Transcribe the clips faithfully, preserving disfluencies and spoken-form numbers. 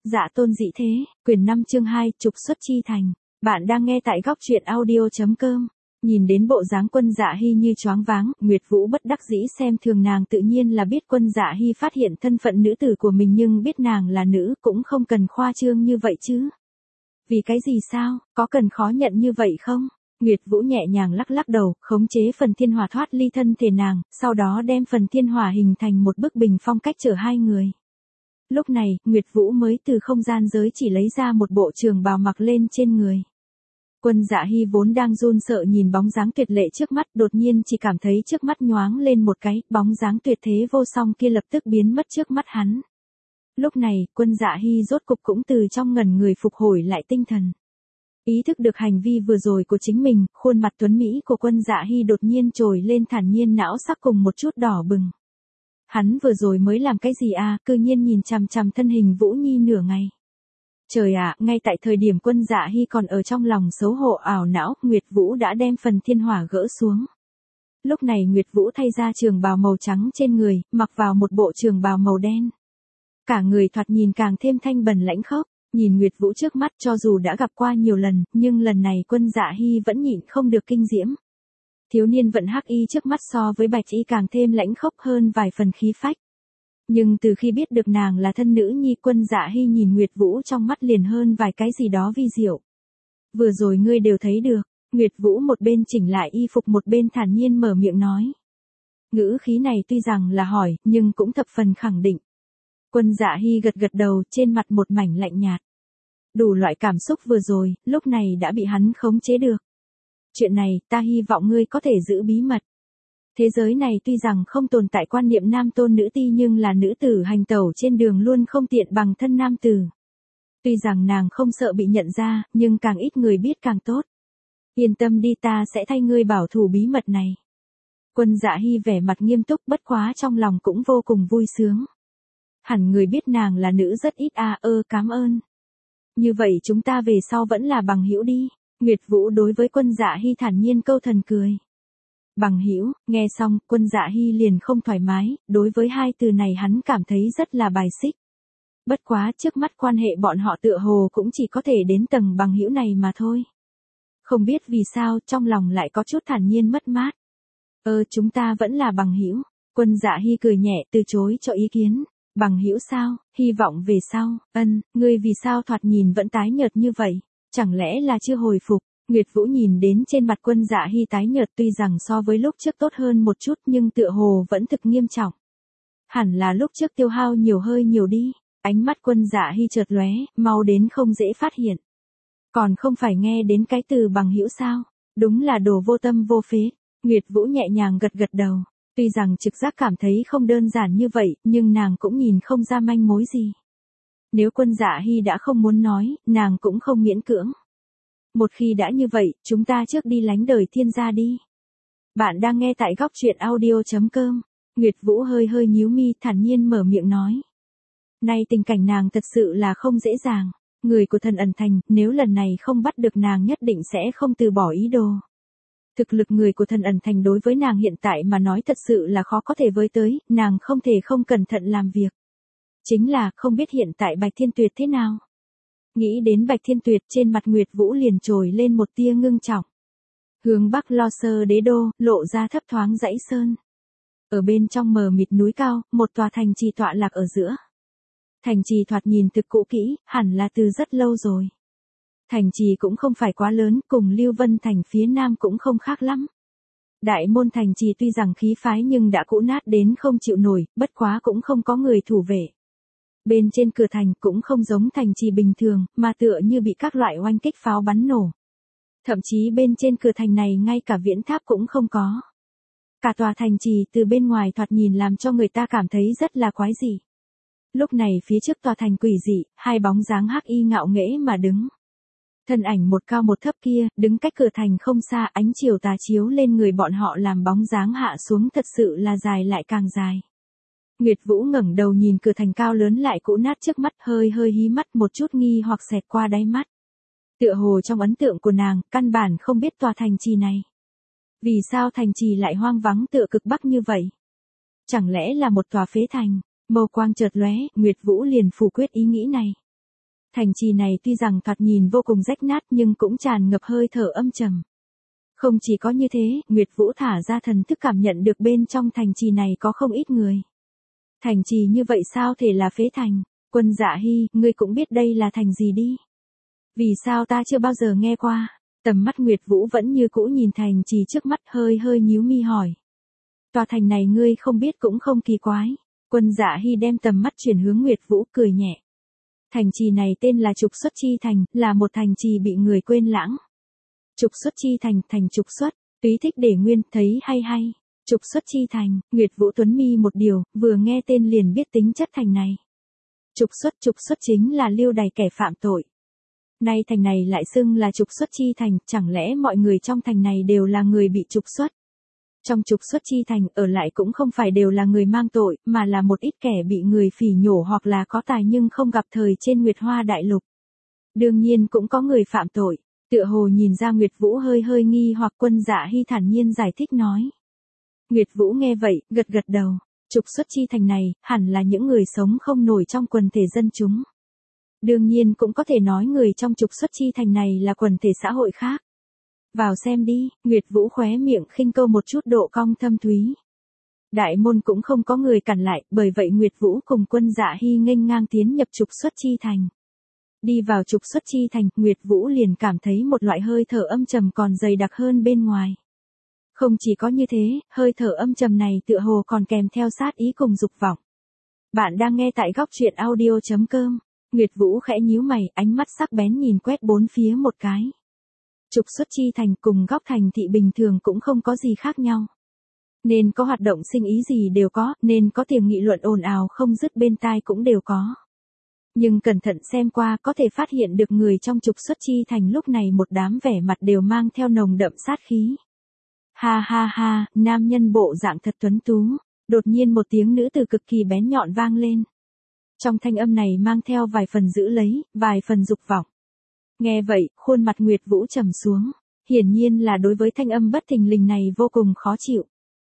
Dạ tôn dị thế, quyển năm chương hai, trục xuất chi thành. Bạn đang nghe tại góc truyện audio.com. Nhìn đến bộ dáng Quân Dạ Hy như choáng váng, Nguyệt Vũ bất đắc dĩ xem thường nàng, tự nhiên là biết Quân Dạ Hy phát hiện thân phận nữ tử của mình, nhưng biết nàng là nữ cũng không cần khoa trương như vậy chứ. Vì cái gì sao, có cần khó nhận như vậy không? Nguyệt Vũ nhẹ nhàng lắc lắc đầu, khống chế phần thiên hỏa thoát ly thân thể nàng, sau đó đem phần thiên hỏa hình thành một bức bình phong cách trở hai người. Lúc này, Nguyệt Vũ mới từ không gian giới chỉ lấy ra một bộ trường bào mặc lên trên người. Quân Dạ Hy vốn đang run sợ nhìn bóng dáng tuyệt lệ trước mắt, đột nhiên chỉ cảm thấy trước mắt nhoáng lên một cái, bóng dáng tuyệt thế vô song kia lập tức biến mất trước mắt hắn. Lúc này, Quân Dạ Hy rốt cục cũng từ trong ngẩn người phục hồi lại tinh thần. Ý thức được hành vi vừa rồi của chính mình, khuôn mặt tuấn mỹ của Quân Dạ Hy đột nhiên trồi lên, thản nhiên não sắc cùng một chút đỏ bừng. Hắn vừa rồi mới làm cái gì à, cư nhiên nhìn chằm chằm thân hình Vũ Nhi nửa ngày. Trời ạ, ngay tại thời điểm Quân Dạ Hy còn ở trong lòng xấu hổ ảo não, Nguyệt Vũ đã đem phần thiên hỏa gỡ xuống. Lúc này Nguyệt Vũ thay ra trường bào màu trắng trên người, mặc vào một bộ trường bào màu đen. Cả người thoạt nhìn càng thêm thanh bần lãnh khốc, nhìn Nguyệt Vũ trước mắt cho dù đã gặp qua nhiều lần, nhưng lần này Quân Dạ Hy vẫn nhịn không được kinh diễm. Thiếu niên vận hắc y trước mắt so với bạch y càng thêm lãnh khốc hơn vài phần khí phách. Nhưng từ khi biết được nàng là thân nữ nhi, Quân Dạ Hy nhìn Nguyệt Vũ trong mắt liền hơn vài cái gì đó vi diệu. Vừa rồi ngươi đều thấy được, Nguyệt Vũ một bên chỉnh lại y phục một bên thản nhiên mở miệng nói. Ngữ khí này tuy rằng là hỏi, nhưng cũng thập phần khẳng định. Quân Dạ Hy gật gật đầu, trên mặt một mảnh lạnh nhạt. Đủ loại cảm xúc vừa rồi, lúc này đã bị hắn khống chế được. Chuyện này, ta hy vọng ngươi có thể giữ bí mật. Thế giới này tuy rằng không tồn tại quan niệm nam tôn nữ ti, nhưng là nữ tử hành tẩu trên đường luôn không tiện bằng thân nam tử. Tuy rằng nàng không sợ bị nhận ra, nhưng càng ít người biết càng tốt. Yên tâm đi, ta sẽ thay ngươi bảo thủ bí mật này. Quân Dạ Hy vẻ mặt nghiêm túc, bất quá trong lòng cũng vô cùng vui sướng. Hẳn người biết nàng là nữ rất ít à, ơ cảm ơn. Như vậy chúng ta về sau vẫn là bằng hữu đi. Nguyệt Vũ đối với Quân Dạ Hy thản nhiên câu thần cười. Bằng hữu, nghe xong, Quân Dạ Hy liền không thoải mái, đối với hai từ này hắn cảm thấy rất là bài xích. Bất quá trước mắt quan hệ bọn họ tựa hồ cũng chỉ có thể đến tầng bằng hữu này mà thôi. Không biết vì sao, trong lòng lại có chút thản nhiên mất mát. Ơ chúng ta vẫn là bằng hữu. Quân Dạ Hy cười nhẹ, từ chối cho ý kiến. Bằng hữu sao, hy vọng về sau, ân, ngươi vì sao thoạt nhìn vẫn tái nhợt như vậy, chẳng lẽ là chưa hồi phục? Nguyệt Vũ nhìn đến trên mặt Quân Dạ Hy tái nhợt, tuy rằng so với lúc trước tốt hơn một chút nhưng tựa hồ vẫn thực nghiêm trọng. Hẳn là lúc trước tiêu hao nhiều hơi nhiều đi, ánh mắt Quân Dạ Hy chợt lóe, mau đến không dễ phát hiện. Còn không phải nghe đến cái từ bằng hữu sao, đúng là đồ vô tâm vô phế. Nguyệt Vũ nhẹ nhàng gật gật đầu. Tuy rằng trực giác cảm thấy không đơn giản như vậy, nhưng nàng cũng nhìn không ra manh mối gì. Nếu Quân Dạ Hy đã không muốn nói, nàng cũng không miễn cưỡng. Một khi đã như vậy, chúng ta trước đi lánh đời thiên gia đi. Bạn đang nghe tại góc truyện audio.com. Nguyệt Vũ hơi hơi nhíu mi, thản nhiên mở miệng nói. Nay tình cảnh nàng thật sự là không dễ dàng. Người của Thần Ẩn Thành, nếu lần này không bắt được nàng nhất định sẽ không từ bỏ ý đồ. Thực lực người của Thần Ẩn Thành đối với nàng hiện tại mà nói thật sự là khó có thể với tới, nàng không thể không cẩn thận làm việc. Chính là, không biết hiện tại Bạch Thiên Tuyệt thế nào. Nghĩ đến Bạch Thiên Tuyệt, trên mặt Nguyệt Vũ liền trồi lên một tia ngưng trọng. Hướng bắc Lo Sơ Đế Đô, lộ ra thấp thoáng dãy sơn. Ở bên trong mờ mịt núi cao, một tòa thành trì tọa lạc ở giữa. Thành trì thoạt nhìn thực cũ kỹ, hẳn là từ rất lâu rồi. Thành trì cũng không phải quá lớn, cùng Lưu Vân Thành phía nam cũng không khác lắm. Đại môn thành trì tuy rằng khí phái nhưng đã cũ nát đến không chịu nổi, bất quá cũng không có người thủ vệ. Bên trên cửa thành cũng không giống thành trì bình thường, mà tựa như bị các loại oanh kích pháo bắn nổ. Thậm chí bên trên cửa thành này ngay cả viễn tháp cũng không có. Cả tòa thành trì từ bên ngoài thoạt nhìn làm cho người ta cảm thấy rất là quái dị. Lúc này phía trước tòa thành quỷ dị, hai bóng dáng hắc y ngạo nghễ mà đứng. Thân ảnh một cao một thấp kia, đứng cách cửa thành không xa, ánh chiều tà chiếu lên người bọn họ làm bóng dáng hạ xuống thật sự là dài lại càng dài. Nguyệt Vũ ngẩng đầu nhìn cửa thành cao lớn lại cũ nát trước mắt, hơi hơi hí mắt, một chút nghi hoặc xẹt qua đáy mắt. Tựa hồ trong ấn tượng của nàng, căn bản không biết tòa thành trì này. Vì sao thành trì lại hoang vắng tựa cực bắc như vậy? Chẳng lẽ là một tòa phế thành? Mâu quang chợt lóe, Nguyệt Vũ liền phủ quyết ý nghĩ này. Thành trì này tuy rằng thoạt nhìn vô cùng rách nát nhưng cũng tràn ngập hơi thở âm trầm. Không chỉ có như thế, Nguyệt Vũ thả ra thần thức cảm nhận được bên trong thành trì này có không ít người. Thành trì như vậy sao thể là phế thành? Quân Dạ Hy, ngươi cũng biết đây là thành gì đi. Vì sao ta chưa bao giờ nghe qua? Tầm mắt Nguyệt Vũ vẫn như cũ nhìn thành trì trước mắt, hơi hơi nhíu mi hỏi. Tòa thành này ngươi không biết cũng không kỳ quái. Quân Dạ Hy đem tầm mắt chuyển hướng Nguyệt Vũ, cười nhẹ. Thành trì này tên là Trục Xuất Chi Thành, là một thành trì bị người quên lãng. Trục Xuất Chi Thành, thành trục xuất, túy thích để nguyên, thấy hay hay. Trục Xuất Chi Thành, Nguyệt Vũ tuấn mi một điều, vừa nghe tên liền biết tính chất thành này. Trục xuất, trục xuất chính là lưu đày kẻ phạm tội. Nay thành này lại xưng là Trục Xuất Chi Thành, chẳng lẽ mọi người trong thành này đều là người bị trục xuất? Trong Trục Xuất Chi Thành ở lại cũng không phải đều là người mang tội, mà là một ít kẻ bị người phỉ nhổ hoặc là có tài nhưng không gặp thời trên Nguyệt Hoa Đại Lục. Đương nhiên cũng có người phạm tội. Tựa hồ nhìn ra Nguyệt Vũ hơi hơi nghi hoặc Quân Dạ Hy thản nhiên giải thích nói. Nguyệt Vũ nghe vậy, gật gật đầu. Trục Xuất Chi Thành này, hẳn là những người sống không nổi trong quần thể dân chúng. Đương nhiên cũng có thể nói người trong Trục Xuất Chi Thành này là quần thể xã hội khác. Vào xem đi, Nguyệt Vũ khóe miệng khinh câu một chút độ cong thâm thúy. Đại môn cũng không có người cản lại, bởi vậy Nguyệt Vũ cùng Quân Dạ Hy nghênh ngang tiến nhập Trục Xuất Chi Thành. Đi vào Trục Xuất Chi Thành, Nguyệt Vũ liền cảm thấy một loại hơi thở âm trầm còn dày đặc hơn bên ngoài. Không chỉ có như thế, hơi thở âm trầm này tựa hồ còn kèm theo sát ý cùng dục vọng. Bạn đang nghe tại góc truyện audio chấm com. Nguyệt Vũ khẽ nhíu mày, ánh mắt sắc bén nhìn quét bốn phía một cái. Trục Xuất Chi Thành cùng góc thành thị bình thường cũng không có gì khác nhau. Nên có hoạt động sinh ý gì đều có, nên có tiếng nghị luận ồn ào không dứt bên tai cũng đều có. Nhưng cẩn thận xem qua có thể phát hiện được người trong Trục Xuất Chi Thành lúc này một đám vẻ mặt đều mang theo nồng đậm sát khí. Ha ha ha, nam nhân bộ dạng thật tuấn tú. Đột nhiên một tiếng nữ từ cực kỳ bén nhọn vang lên. Trong thanh âm này mang theo vài phần giữ lấy, vài phần dục vọng. Nghe vậy, khuôn mặt Nguyệt Vũ trầm xuống. Hiển nhiên là đối với thanh âm bất thình lình này vô cùng khó chịu.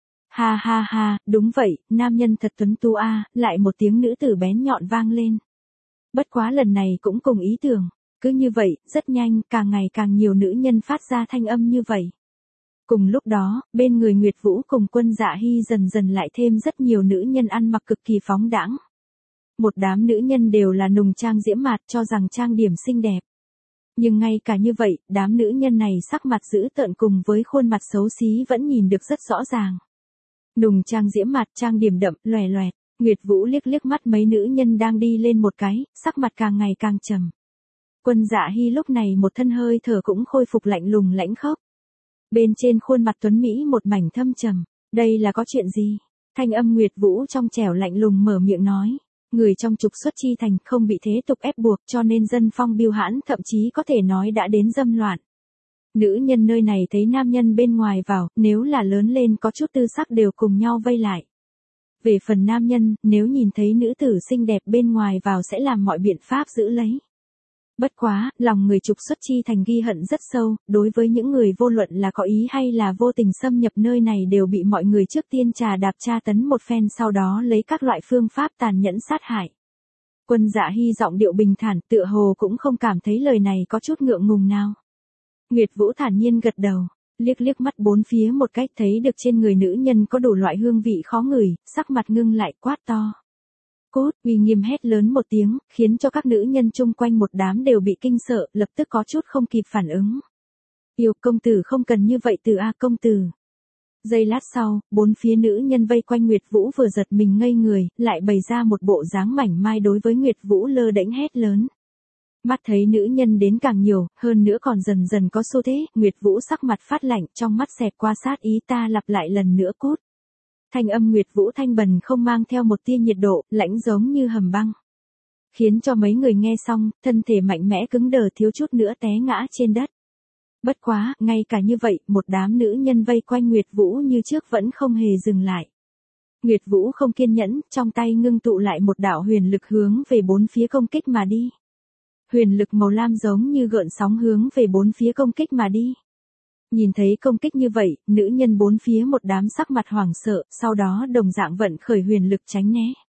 Ha ha ha, đúng vậy, nam nhân thật tuấn tú a, lại một tiếng nữ tử bén nhọn vang lên. Bất quá lần này cũng cùng ý tưởng. Cứ như vậy, rất nhanh, càng ngày càng nhiều nữ nhân phát ra thanh âm như vậy. Cùng lúc đó, bên người Nguyệt Vũ cùng Quân Dạ Hy dần dần lại thêm rất nhiều nữ nhân ăn mặc cực kỳ phóng đãng. Một đám nữ nhân đều là nùng trang diễm mạt cho rằng trang điểm xinh đẹp. Nhưng ngay cả như vậy, đám nữ nhân này sắc mặt dữ tợn cùng với khuôn mặt xấu xí vẫn nhìn được rất rõ ràng. Nùng trang diễm mạt trang điểm đậm, lòe loẹt. Nguyệt Vũ liếc liếc mắt mấy nữ nhân đang đi lên một cái, sắc mặt càng ngày càng trầm. Quân Dạ Hy lúc này một thân hơi thở cũng khôi phục lạnh lùng lãnh khốc. Bên trên khuôn mặt tuấn Mỹ một mảnh thâm trầm. Đây là có chuyện gì? Thanh âm Nguyệt Vũ trong trẻo lạnh lùng mở miệng nói. Người trong Trục Xuất Chi Thành không bị thế tục ép buộc cho nên dân phong biêu hãn thậm chí có thể nói đã đến dâm loạn. Nữ nhân nơi này thấy nam nhân bên ngoài vào, nếu là lớn lên có chút tư sắc đều cùng nhau vây lại. Về phần nam nhân, nếu nhìn thấy nữ tử xinh đẹp bên ngoài vào sẽ làm mọi biện pháp giữ lấy. Bất quá, lòng người Trục Xuất Chi Thành ghi hận rất sâu, đối với những người vô luận là có ý hay là vô tình xâm nhập nơi này đều bị mọi người trước tiên trà đạp tra tấn một phen sau đó lấy các loại phương pháp tàn nhẫn sát hại. Quân Dạ Hy giọng điệu bình thản, tựa hồ cũng không cảm thấy lời này có chút ngượng ngùng nào. Nguyệt Vũ thản nhiên gật đầu, liếc liếc mắt bốn phía một cách thấy được trên người nữ nhân có đủ loại hương vị khó ngửi, sắc mặt ngưng lại quát to. Cốt, uy nghiêm hét lớn một tiếng, khiến cho các nữ nhân chung quanh một đám đều bị kinh sợ, lập tức có chút không kịp phản ứng. Yêu công tử không cần như vậy từ A công tử. Giây lát sau, bốn phía nữ nhân vây quanh Nguyệt Vũ vừa giật mình ngây người, lại bày ra một bộ dáng mảnh mai đối với Nguyệt Vũ lơ đễnh hét lớn. Mắt thấy nữ nhân đến càng nhiều, hơn nữa còn dần dần có xu thế, Nguyệt Vũ sắc mặt phát lạnh, trong mắt xẹt qua sát ý ta lặp lại lần nữa cốt. Thanh âm Nguyệt Vũ thanh bần không mang theo một tia nhiệt độ, lãnh giống như hầm băng. Khiến cho mấy người nghe xong, thân thể mạnh mẽ cứng đờ thiếu chút nữa té ngã trên đất. Bất quá, ngay cả như vậy, một đám nữ nhân vây quanh Nguyệt Vũ như trước vẫn không hề dừng lại. Nguyệt Vũ không kiên nhẫn, trong tay ngưng tụ lại một đạo huyền lực hướng về bốn phía công kích mà đi. Huyền lực màu lam giống như gợn sóng hướng về bốn phía công kích mà đi. Nhìn thấy công kích như vậy, nữ nhân bốn phía một đám sắc mặt hoảng sợ, sau đó đồng dạng vận khởi huyền lực tránh né.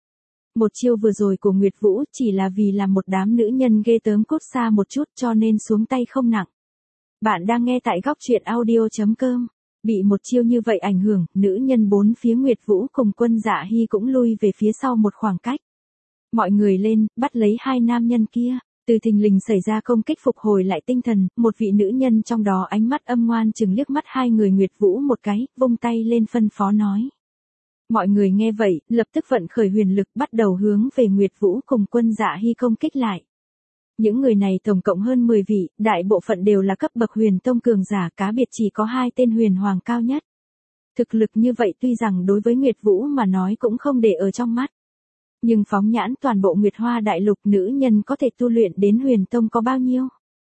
Một chiêu vừa rồi của Nguyệt Vũ chỉ là vì làm một đám nữ nhân ghê tớm cút xa một chút cho nên xuống tay không nặng. Bạn đang nghe tại góc truyện audio.com. Bị một chiêu như vậy ảnh hưởng, nữ nhân bốn phía Nguyệt Vũ cùng Quân Dạ Hy cũng lui về phía sau một khoảng cách. Mọi người lên, bắt lấy hai nam nhân kia. Từ thình lình xảy ra công kích phục hồi lại tinh thần, một vị nữ nhân trong đó ánh mắt âm ngoan chừng liếc mắt hai người Nguyệt Vũ một cái, vung tay lên phân phó nói. Mọi người nghe vậy, lập tức vận khởi huyền lực bắt đầu hướng về Nguyệt Vũ cùng Quân Dạ Hy công kích lại. Những người này tổng cộng hơn mười vị, đại bộ phận đều là cấp bậc huyền tông cường giả, cá biệt chỉ có hai tên huyền hoàng cao nhất. Thực lực như vậy tuy rằng đối với Nguyệt Vũ mà nói cũng không để ở trong mắt. Nhưng phóng nhãn toàn bộ Nguyệt Hoa đại lục, nữ nhân có thể tu luyện đến huyền tông có bao nhiêu?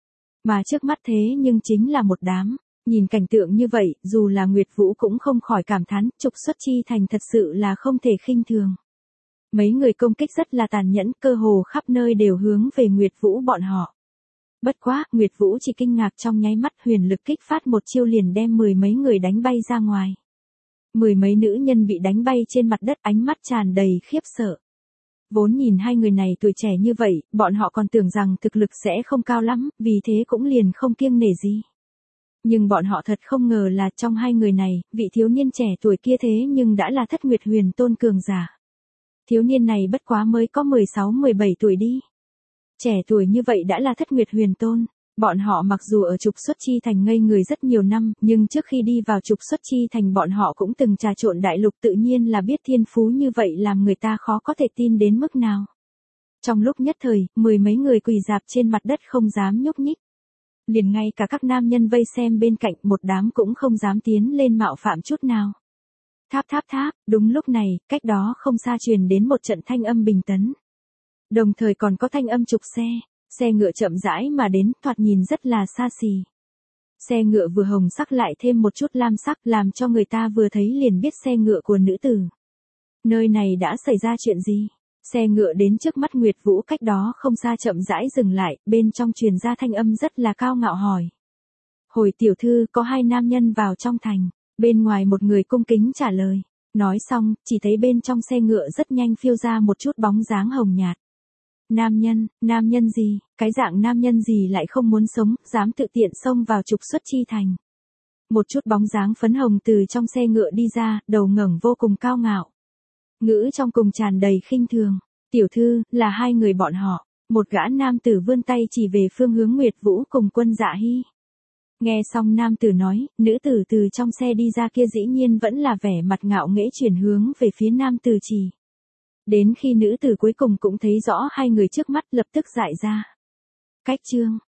Mà trước mắt thế nhưng chính là một đám. Nhìn cảnh tượng như vậy, dù là Nguyệt Vũ cũng không khỏi cảm thán, trục xuất chi thành thật sự là không thể khinh thường. Mấy người công kích rất là tàn nhẫn, cơ hồ khắp nơi đều hướng về Nguyệt Vũ bọn họ. Bất quá, Nguyệt Vũ chỉ kinh ngạc trong nháy mắt, huyền lực kích phát một chiêu liền đem mười mấy người đánh bay ra ngoài. Mười mấy nữ nhân bị đánh bay trên mặt đất, ánh mắt tràn đầy khiếp sợ. Vốn nhìn hai người này tuổi trẻ như vậy, bọn họ còn tưởng rằng thực lực sẽ không cao lắm, vì thế cũng liền không kiêng nể gì. Nhưng bọn họ thật không ngờ là trong hai người này, vị thiếu niên trẻ tuổi kia thế nhưng đã là Thất Nguyệt Huyền Tôn cường giả. Thiếu niên này bất quá mới có mười sáu mười bảy tuổi đi. Trẻ tuổi như vậy đã là Thất Nguyệt Huyền Tôn. Bọn họ mặc dù ở trục xuất chi thành ngây người rất nhiều năm, nhưng trước khi đi vào trục xuất chi thành bọn họ cũng từng trà trộn đại lục, tự nhiên là biết thiên phú như vậy làm người ta khó có thể tin đến mức nào. Trong lúc nhất thời, mười mấy người quỳ rạp trên mặt đất không dám nhúc nhích. Liền ngay cả các nam nhân vây xem bên cạnh, một đám cũng không dám tiến lên mạo phạm chút nào. Tháp tháp tháp, đúng lúc này, cách đó không xa truyền đến một trận thanh âm bình tấn. Đồng thời còn có thanh âm trục xe, xe ngựa chậm rãi mà đến, thoạt nhìn rất là xa xỉ. Xe ngựa vừa hồng sắc lại thêm một chút lam sắc, làm cho người ta vừa thấy liền biết xe ngựa của nữ tử. Nơi này đã xảy ra chuyện gì? Xe ngựa đến trước mắt Nguyệt Vũ, cách đó không xa chậm rãi dừng lại, bên trong truyền ra thanh âm rất là cao ngạo hỏi. Hồi tiểu thư, có hai nam nhân vào trong thành. Bên ngoài một người cung kính trả lời. Nói xong, chỉ thấy bên trong xe ngựa rất nhanh phiêu ra một chút bóng dáng hồng nhạt. Nam nhân, nam nhân gì, cái dạng nam nhân gì lại không muốn sống, dám tự tiện xông vào trục xuất chi thành. Một chút bóng dáng phấn hồng từ trong xe ngựa đi ra, đầu ngẩng vô cùng cao ngạo. Ngữ trong cùng tràn đầy khinh thường. Tiểu thư, là hai người bọn họ. Một gã nam tử vươn tay chỉ về phương hướng Nguyệt Vũ cùng Quân Dạ Hy. Nghe xong nam tử nói, nữ tử từ trong xe đi ra kia dĩ nhiên vẫn là vẻ mặt ngạo nghễ chuyển hướng về phía nam tử chỉ. Đến khi nữ tử cuối cùng cũng thấy rõ hai người trước mắt, lập tức dại ra. Cách chương,